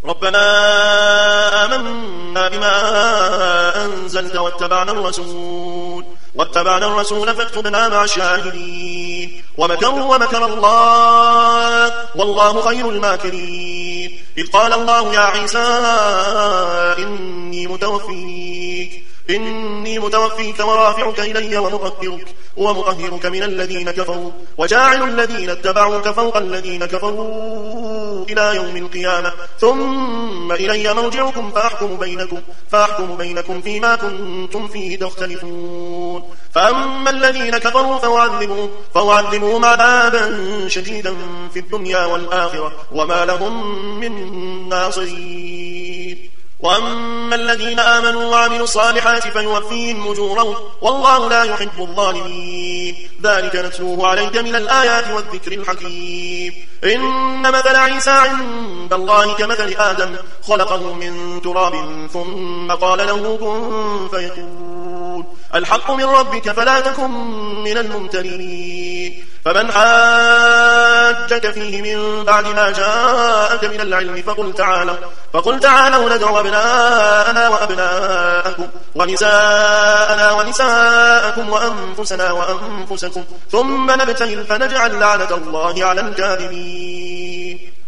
ربنا آمنا بما أنزلت واتبعنا الرسول فاكتبنا مع الشاهدين ومكروا ومكر الله والله خير الماكرين. إذ قال الله يا عيسى إني متوفيك ورافعك إلي ومطهرك من الذين كفروا وجاعل الذين اتبعوك فوق الذين كفروا إلى يوم القيامة ثم إلي مرجعكم فأحكم بينكم فيما كنتم فيه تختلفون. فأما الذين كفروا فأعذبهم عذابا شديدا في الدنيا والآخرة وما لهم من ناصرين. وأما الذين آمنوا وعملوا الصالحات فيوفيهم أجورهم والله لا يحب الظالمين. ذلك نتلوه عليك من الآيات والذكر الحكيم. إن مثل عيسى عند الله كمثل آدم خلقه من تراب ثم قال له كن فيكون. الحق من ربك فلا تكن من الممترين. فمن حاجك فيه من بعد ما جاءك من العلم فقل تعالوا ندعو أبناءنا وأبناءكم ونساءنا ونساءكم وأنفسنا وأنفسكم ثم نبتهل فنجعل لعنة الله على الكاذبين.